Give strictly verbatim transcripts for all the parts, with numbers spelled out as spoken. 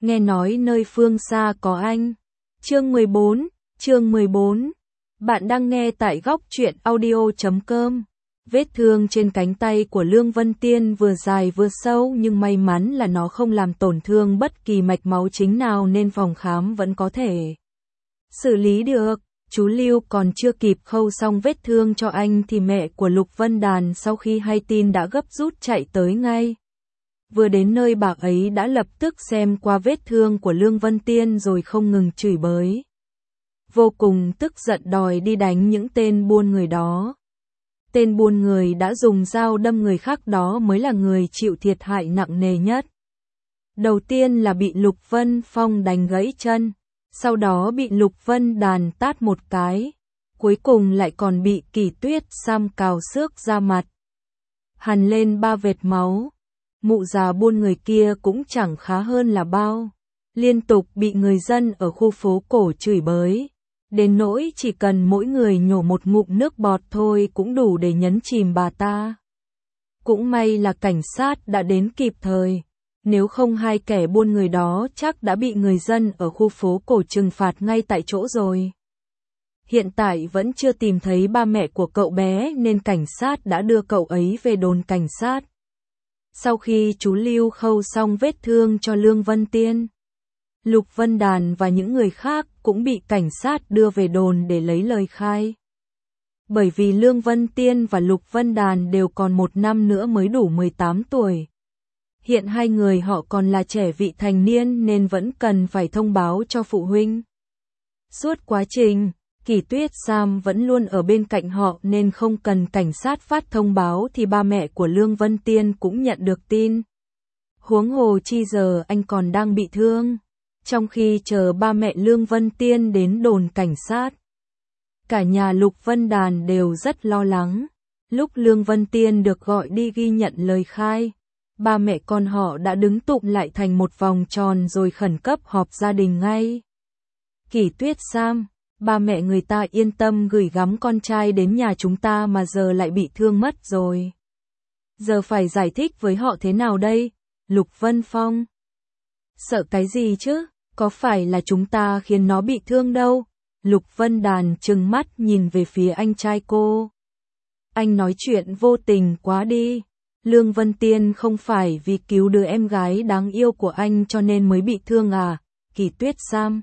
nghe nói nơi phương xa có anh. Chương mười bốn, chương mười bốn. Bạn đang nghe tại góc truyện audio chấm com. Vết thương trên cánh tay của Lương Vân Tiên vừa dài vừa sâu, nhưng may mắn là nó không làm tổn thương bất kỳ mạch máu chính nào nên phòng khám vẫn có thể xử lý được. Chú Lưu còn chưa kịp khâu xong vết thương cho anh thì mẹ của Lục Vân Đàn sau khi hay tin đã gấp rút chạy tới ngay. Vừa đến nơi bà ấy đã lập tức xem qua vết thương của Lương Vân Tiên rồi không ngừng chửi bới. Vô cùng tức giận đòi đi đánh những tên buôn người đó. Tên buôn người đã dùng dao đâm người khác đó mới là người chịu thiệt hại nặng nề nhất. Đầu tiên là bị Lục Vân Phong đánh gãy chân, sau đó bị Lục Vân Đàn tát một cái, cuối cùng lại còn bị Kỳ Tuyết Sam cào xước ra mặt, hằn lên ba vệt máu. Mụ già buôn người kia cũng chẳng khá hơn là bao, liên tục bị người dân ở khu phố cổ chửi bới, đến nỗi chỉ cần mỗi người nhổ một ngụm nước bọt thôi cũng đủ để nhấn chìm bà ta. Cũng may là cảnh sát đã đến kịp thời, nếu không hai kẻ buôn người đó chắc đã bị người dân ở khu phố cổ trừng phạt ngay tại chỗ rồi. Hiện tại vẫn chưa tìm thấy ba mẹ của cậu bé nên cảnh sát đã đưa cậu ấy về đồn cảnh sát. Sau khi chú Lưu khâu xong vết thương cho Lương Vân Tiên, Lục Vân Đàn và những người khác cũng bị cảnh sát đưa về đồn để lấy lời khai. Bởi vì Lương Vân Tiên và Lục Vân Đàn đều còn một năm nữa mới đủ mười tám tuổi. Hiện hai người họ còn là trẻ vị thành niên nên vẫn cần phải thông báo cho phụ huynh. Suốt quá trình, Kỳ Tuyết Sam vẫn luôn ở bên cạnh họ nên không cần cảnh sát phát thông báo thì ba mẹ của Lương Vân Tiên cũng nhận được tin. Huống hồ chi giờ anh còn đang bị thương. Trong khi chờ ba mẹ Lương Vân Tiên đến đồn cảnh sát, cả nhà Lục Vân Đàn đều rất lo lắng. Lúc Lương Vân Tiên được gọi đi ghi nhận lời khai, ba mẹ con họ đã đứng tụm lại thành một vòng tròn rồi khẩn cấp họp gia đình ngay. Kỳ Tuyết Sam, ba mẹ người ta yên tâm gửi gắm con trai đến nhà chúng ta mà giờ lại bị thương mất rồi. Giờ phải giải thích với họ thế nào đây? Lục Vân Phong. Sợ cái gì chứ? Có phải là chúng ta khiến nó bị thương đâu? Lục Vân Đàn trừng mắt nhìn về phía anh trai cô. Anh nói chuyện vô tình quá đi. Lương Vân Tiên không phải vì cứu đứa em gái đáng yêu của anh cho nên mới bị thương à? Kỳ Tuyết Sam.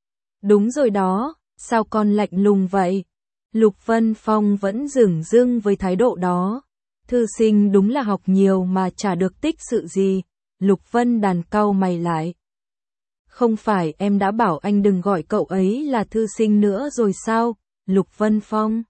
Đúng rồi đó, sao con lạnh lùng vậy? Lục Vân Phong vẫn dửng dưng với thái độ đó. Thư sinh đúng là học nhiều mà chả được tích sự gì. Lục Vân Đàn cau mày lại. Không phải em đã bảo anh đừng gọi cậu ấy là thư sinh nữa rồi sao? Lục Vân Phong.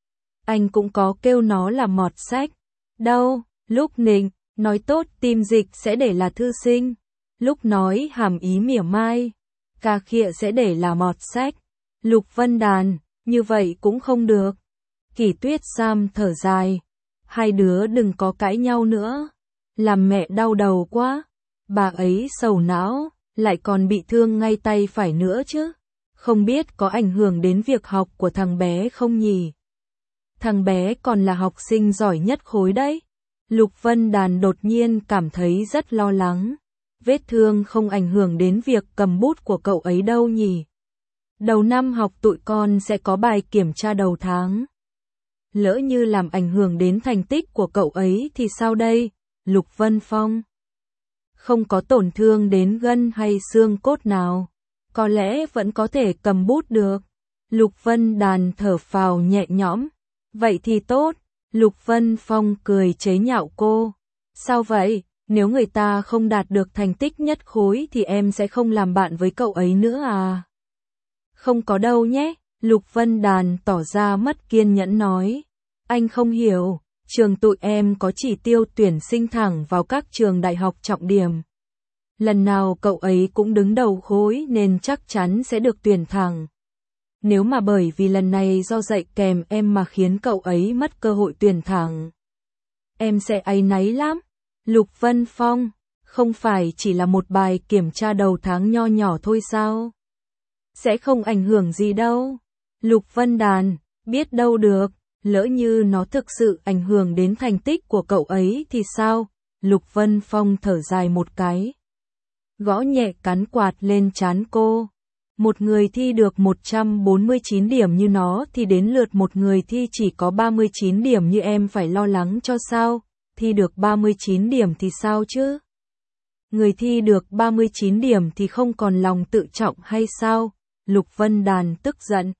Anh cũng có kêu nó là mọt sách. Đâu, lúc nịnh, nói tốt tim dịch sẽ để là thư sinh. Lúc nói hàm ý mỉa mai, cà khịa sẽ để là mọt sách. Lục Vân Đàn, như vậy cũng không được. Kỳ Tuyết Sam thở dài. Hai đứa đừng có cãi nhau nữa. Làm mẹ đau đầu quá. Bà ấy sầu não, lại còn bị thương ngay tay phải nữa chứ. Không biết có ảnh hưởng đến việc học của thằng bé không nhỉ? Thằng bé còn là học sinh giỏi nhất khối đấy. Lục Vân Đàn đột nhiên cảm thấy rất lo lắng. Vết thương không ảnh hưởng đến việc cầm bút của cậu ấy đâu nhỉ? Đầu năm học tụi con sẽ có bài kiểm tra đầu tháng. Lỡ như làm ảnh hưởng đến thành tích của cậu ấy thì sao đây? Lục Vân Phong. Không có tổn thương đến gân hay xương cốt nào. Có lẽ vẫn có thể cầm bút được. Lục Vân Đàn thở phào nhẹ nhõm. Vậy thì tốt. Lục Vân Phong cười chế nhạo cô. Sao vậy? Nếu người ta không đạt được thành tích nhất khối thì em sẽ không làm bạn với cậu ấy nữa à? Không có đâu nhé. Lục Vân Đàn tỏ ra mất kiên nhẫn nói. Anh không hiểu. Trường tụi em có chỉ tiêu tuyển sinh thẳng vào các trường đại học trọng điểm. Lần nào cậu ấy cũng đứng đầu khối nên chắc chắn sẽ được tuyển thẳng. Nếu mà bởi vì lần này do dạy kèm em mà khiến cậu ấy mất cơ hội tuyển thẳng, em sẽ áy náy lắm. Lục Vân Phong, không phải chỉ là một bài kiểm tra đầu tháng nho nhỏ thôi sao? Sẽ không ảnh hưởng gì đâu. Lục Vân Đàn, biết đâu được. Lỡ như nó thực sự ảnh hưởng đến thành tích của cậu ấy thì sao? Lục Vân Phong thở dài một cái. gõ nhẹ cán quạt lên trán cô. Một người thi được một trăm bốn mươi chín điểm như nó thì đến lượt một người thi chỉ có ba mươi chín điểm như em phải lo lắng cho sao? Thi được ba mươi chín điểm thì sao chứ? Người thi được ba mươi chín điểm thì không còn lòng tự trọng hay sao? Lục Vân Đàn tức giận.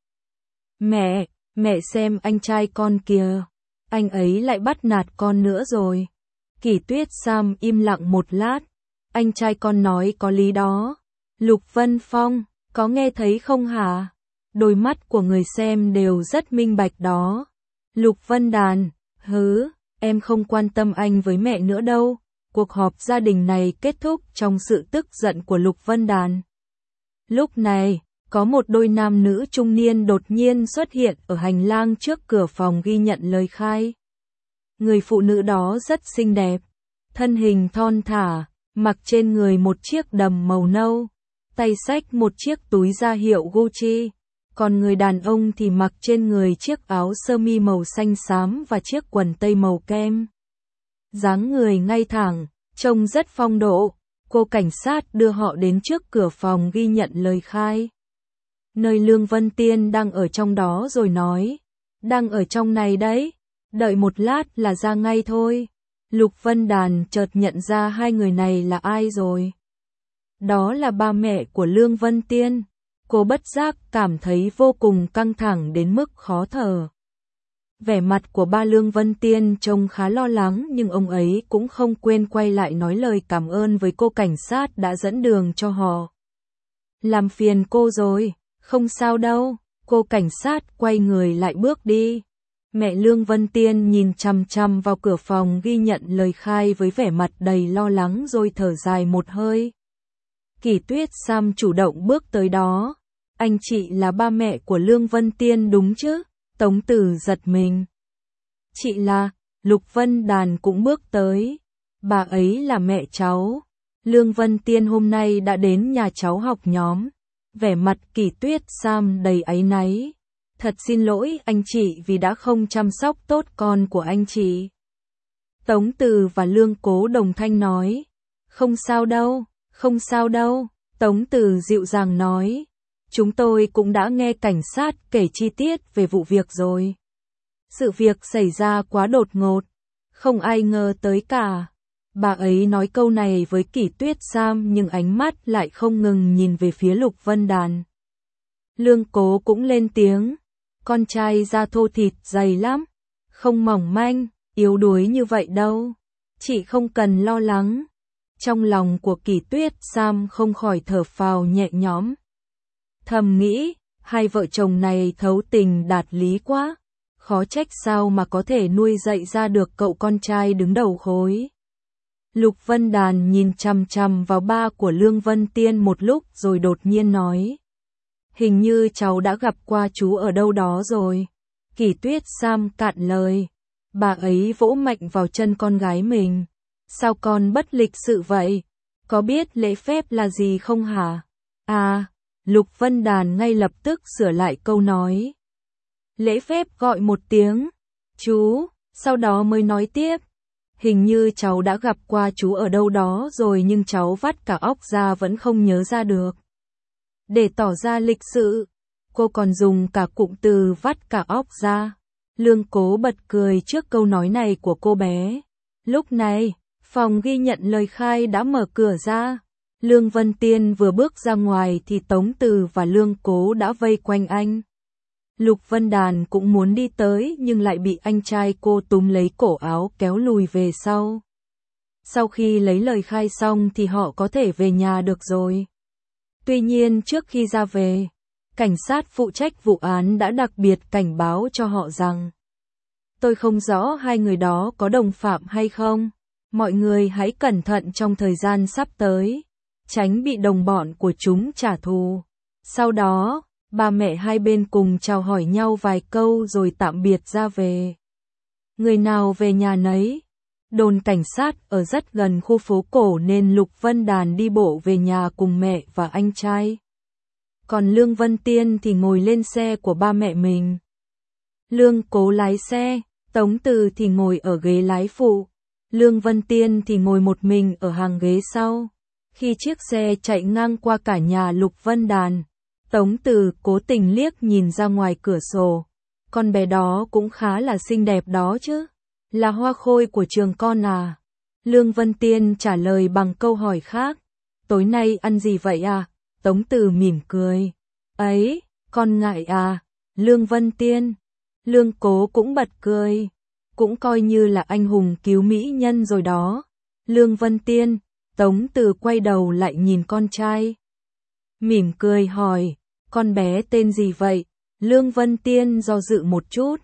Mẹ, mẹ xem anh trai con kìa. Anh ấy lại bắt nạt con nữa rồi. Kỷ Tuyết Sam im lặng một lát. Anh trai con nói có lý đó. Lục Vân Phong, có nghe thấy không hả? Đôi mắt của người xem đều rất minh bạch đó. Lục Vân Đàn, hứ, em không quan tâm anh với mẹ nữa đâu. Cuộc họp gia đình này kết thúc trong sự tức giận của Lục Vân Đàn. Lúc này, có một đôi nam nữ trung niên đột nhiên xuất hiện ở hành lang trước cửa phòng ghi nhận lời khai. Người phụ nữ đó rất xinh đẹp, thân hình thon thả, mặc trên người một chiếc đầm màu nâu, tay xách một chiếc túi da hiệu Gucci, còn người đàn ông thì mặc trên người chiếc áo sơ mi màu xanh xám và chiếc quần tây màu kem. Dáng người ngay thẳng, trông rất phong độ. Cô cảnh sát đưa họ đến trước cửa phòng ghi nhận lời khai. Nơi Lương Vân Tiên đang ở trong đó rồi nói. Đang ở trong này đấy, đợi một lát là ra ngay thôi. Lục Vân Đàn chợt nhận ra hai người này là ai rồi. Đó là ba mẹ của Lương Vân Tiên. Cô bất giác cảm thấy vô cùng căng thẳng đến mức khó thở. Vẻ mặt của ba Lương Vân Tiên trông khá lo lắng nhưng ông ấy cũng không quên quay lại nói lời cảm ơn với cô cảnh sát đã dẫn đường cho họ. Làm phiền cô rồi, không sao đâu, cô cảnh sát quay người lại bước đi. Mẹ Lương Vân Tiên nhìn chằm chằm vào cửa phòng ghi nhận lời khai với vẻ mặt đầy lo lắng rồi thở dài một hơi. Kỷ Tuyết Sam chủ động bước tới đó. Anh chị là ba mẹ của Lương Vân Tiên đúng chứ? Tống Tử giật mình. Chị là, Lục Vân Đàn cũng bước tới. Bà ấy là mẹ cháu. Lương Vân Tiên hôm nay đã đến nhà cháu học nhóm. Vẻ mặt Kỷ Tuyết Sam đầy áy náy. Thật xin lỗi anh chị vì đã không chăm sóc tốt con của anh chị. Tống Tử và Lương Cố đồng thanh nói. Không sao đâu, không sao đâu. Tống Tử dịu dàng nói. Chúng tôi cũng đã nghe cảnh sát kể chi tiết về vụ việc rồi. Sự việc xảy ra quá đột ngột, không ai ngờ tới cả. Bà ấy nói câu này với Kỷ Tuyết Sam nhưng ánh mắt lại không ngừng nhìn về phía Lục Vân Đàn. Lương Cố cũng lên tiếng, con trai da thô thịt dày lắm, không mỏng manh, yếu đuối như vậy đâu. Chị không cần lo lắng. Trong lòng của Kỷ Tuyết Sam không khỏi thở phào nhẹ nhõm. Thầm nghĩ, hai vợ chồng này thấu tình đạt lý quá, khó trách sao mà có thể nuôi dạy ra được cậu con trai đứng đầu khối. Lục Vân Đàn nhìn chằm chằm vào ba của Lương Vân Tiên một lúc rồi đột nhiên nói. Hình như cháu đã gặp qua chú ở đâu đó rồi. Kỷ Tuyết Sam cạn lời. Bà ấy vỗ mạnh vào chân con gái mình. Sao con bất lịch sự vậy? Có biết lễ phép là gì không hả? À, Lục Vân Đàn ngay lập tức sửa lại câu nói. Lễ phép gọi một tiếng, chú, sau đó mới nói tiếp. Hình như cháu đã gặp qua chú ở đâu đó rồi nhưng cháu vắt cả óc ra vẫn không nhớ ra được. Để tỏ ra lịch sự, cô còn dùng cả cụm từ vắt cả óc ra. Lương Cố bật cười trước câu nói này của cô bé. Lúc này, phòng ghi nhận lời khai đã mở cửa ra. Lương Vân Tiên vừa bước ra ngoài thì Tống Từ và Lương Cố đã vây quanh anh. Lục Vân Đàn cũng muốn đi tới nhưng lại bị anh trai cô túm lấy cổ áo kéo lùi về sau. Sau khi lấy lời khai xong thì họ có thể về nhà được rồi. Tuy nhiên trước khi ra về, cảnh sát phụ trách vụ án đã đặc biệt cảnh báo cho họ rằng tôi không rõ hai người đó có đồng phạm hay không. Mọi người hãy cẩn thận trong thời gian sắp tới, tránh bị đồng bọn của chúng trả thù. Sau đó, ba mẹ hai bên cùng chào hỏi nhau vài câu rồi tạm biệt ra về. Người nào về nhà nấy. Đồn cảnh sát ở rất gần khu phố cổ nên Lục Vân Đàn đi bộ về nhà cùng mẹ và anh trai. Còn Lương Vân Tiên thì ngồi lên xe của ba mẹ mình. Lương Cố lái xe, Tống Từ thì ngồi ở ghế lái phụ. Lương Vân Tiên thì ngồi một mình ở hàng ghế sau. Khi chiếc xe chạy ngang qua cả nhà Lục Vân Đàn, Tống Từ cố tình liếc nhìn ra ngoài cửa sổ. Con bé đó cũng khá là xinh đẹp đó chứ. Là hoa khôi của trường con à? Lương Vân Tiên trả lời bằng câu hỏi khác. Tối nay ăn gì vậy à? Tống Từ mỉm cười. Ấy, con ngại à? Lương Vân Tiên. Lương Cố cũng bật cười. Cũng coi như là anh hùng cứu mỹ nhân rồi đó. Lương Vân Tiên. Tống Từ quay đầu lại nhìn con trai. Mỉm cười hỏi, con bé tên gì vậy? Lương Vân Tiên do dự một chút.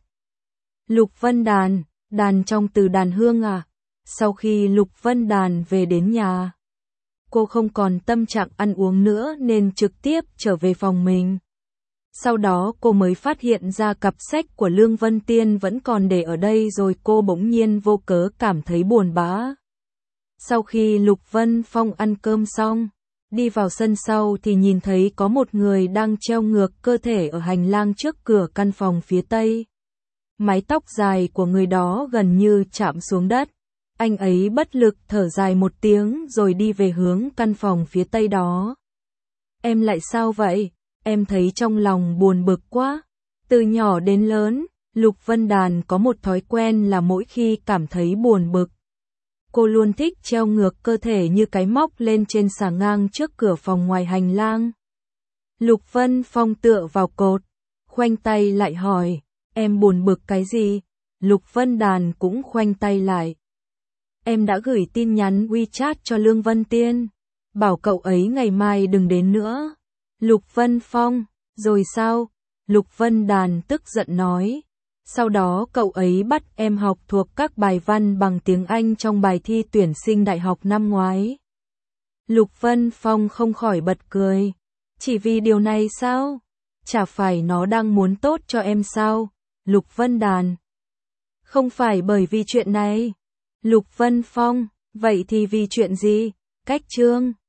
Lục Vân Đàn, đàn trong từ đàn hương à? Sau khi Lục Vân Đàn về đến nhà, cô không còn tâm trạng ăn uống nữa nên trực tiếp trở về phòng mình. Sau đó cô mới phát hiện ra cặp sách của Lương Vân Tiên vẫn còn để ở đây rồi cô bỗng nhiên vô cớ cảm thấy buồn bã. Sau khi Lục Vân Phong ăn cơm xong, đi vào sân sau thì nhìn thấy có một người đang treo ngược cơ thể ở hành lang trước cửa căn phòng phía tây. Mái tóc dài của người đó gần như chạm xuống đất. Anh ấy bất lực thở dài một tiếng rồi đi về hướng căn phòng phía tây đó. Em lại sao vậy? Em thấy trong lòng buồn bực quá. Từ nhỏ đến lớn, Lục Vân Đàn có một thói quen là mỗi khi cảm thấy buồn bực, cô luôn thích treo ngược cơ thể như cái móc lên trên xà ngang trước cửa phòng ngoài hành lang. Lục Vân Phong tựa vào cột, khoanh tay lại hỏi, em buồn bực cái gì? Lục Vân Đàn cũng khoanh tay lại. Em đã gửi tin nhắn WeChat cho Lương Vân Tiên, bảo cậu ấy ngày mai đừng đến nữa. Lục Vân Phong, rồi sao? Lục Vân Đàn tức giận nói. Sau đó cậu ấy bắt em học thuộc các bài văn bằng tiếng Anh trong bài thi tuyển sinh đại học năm ngoái. Lục Vân Phong không khỏi bật cười. Chỉ vì điều này sao? Chả phải nó đang muốn tốt cho em sao? Lục Vân Đàn. Không phải bởi vì chuyện này. Lục Vân Phong, vậy thì vì chuyện gì? Cách chương.